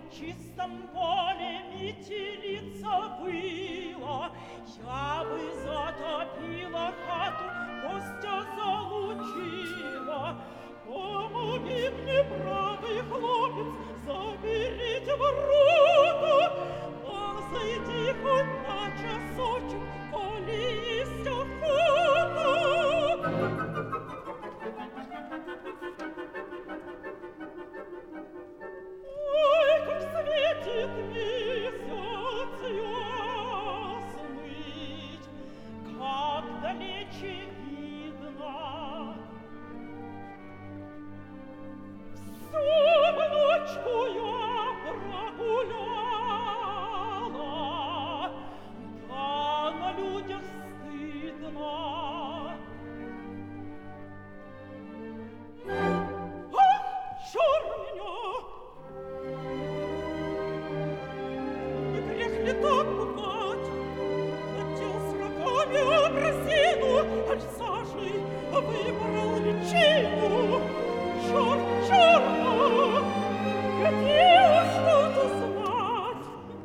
чистом поле метелица выла, я бы затопила хату, гостя залучила. Помоги мне, бравый хлопец, заберите ворота, а зайди хоть на часочек, коли есть охота. Ой, как светит месяц ясный, как далече видно. Всю ночку я прогуляла, да на людях стыдно. Ах, чур меня! Не грех ли так пугать? Хотел с рогами образину, аль сажей выбрал личину. Чур, чур, хотел что-то знать.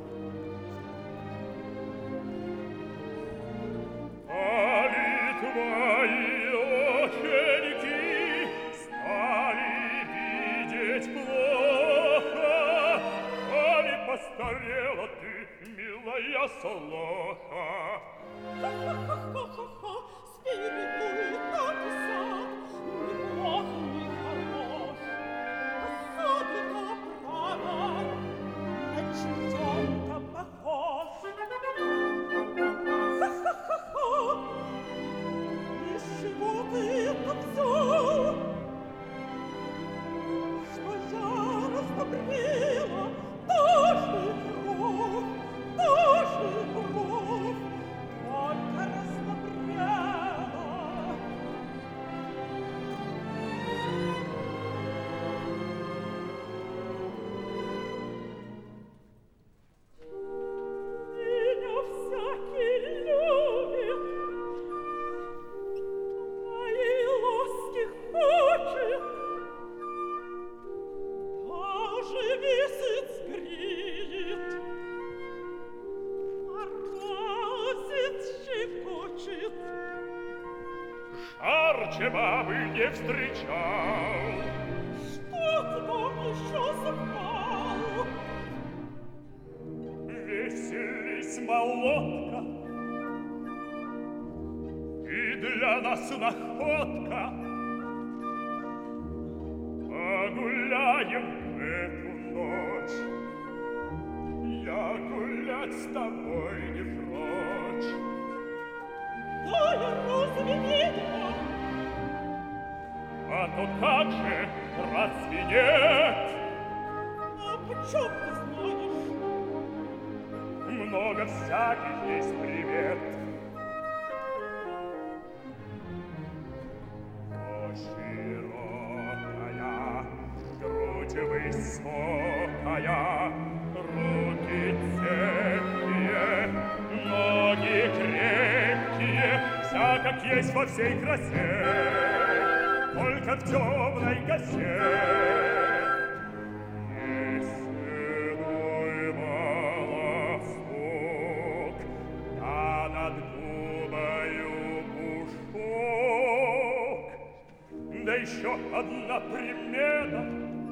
Али твои ученики стали видеть плохо, али постарела ты, милая Солоха. Ха-ха-ха-ха-ха, спириту так и сад, ни плох, ни хорош. Особенно, право, на чертенка похож. Ха-ха-ха-ха, из чего ты это взял? Что я раздобрела, тоже кровь, только раздобрела. Меня всякий любит, моей ласки хочет, даже месяц греет, морозец щекочет. Жарче бабы не встречал. Что ты там еще совпал? Веселись, молодка, и для нас находка. Погуляем эту ночь, я гулять с тобой не прочь. Да я разве ведьма? А то как же, разве нет? А почем ты знаешь? Много всяких есть привет. О, широкая, грудь высокая, руки цепкие, ноги крепкие, вся как есть во всей красе, только в темной косе. Да еще одна примета,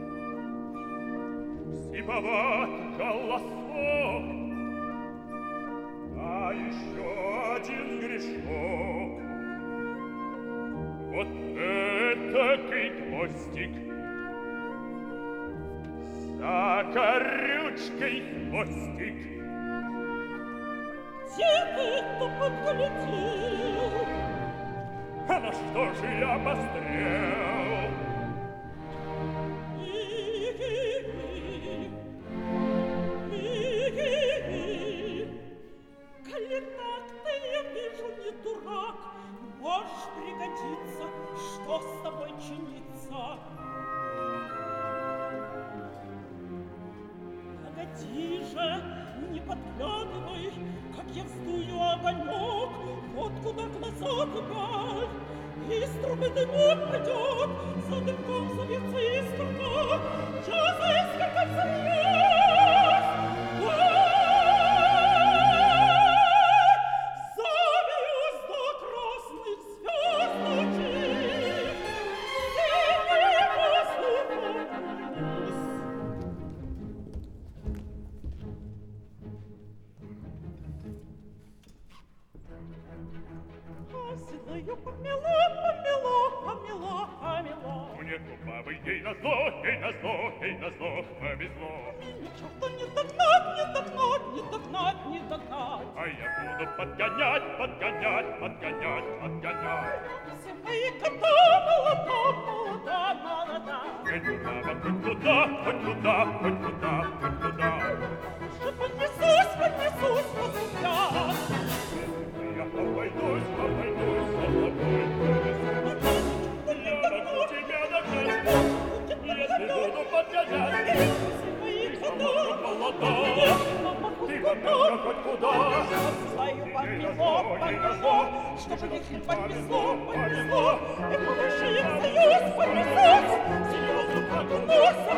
сиповат голосок, а еще один грешок. Вот этакий гвоздик, за корючкой хвостик. Где ты это подглядел? А на что же я пострел? Коли так ты, я вижу, не дурак, можешь пригодиться, что с тобой чинится. Погоди же, не подглядывай, как я вздую огонек, вот куда глаза тупят. Из трубы дымок пойдет, за дымком зовется искорка, я за искоркой взовьет. Помело, помело, помело, помело. Мне купавый, ей назло, ей назло, ей назло, повезло. Меня черта не догнать, не догнать, не догнать, не догнать. А я буду подгонять, подгонять, подгонять, подгонять. Все мои кота молода, молода, молода. Хоть туда, хоть туда, хоть туда, хоть туда, хоть туда. Что поднесусь, поднесусь, посудят. Я обойдусь, обойдусь, за тобой повезу. Я могу тебя догнать, если буду подгонять. Все мои кота Молода, ты молода. помело хоть куда. Свою помело, помело, чтобы их понесло, понесло. И повыше их союз понесусь, серьезно подносит.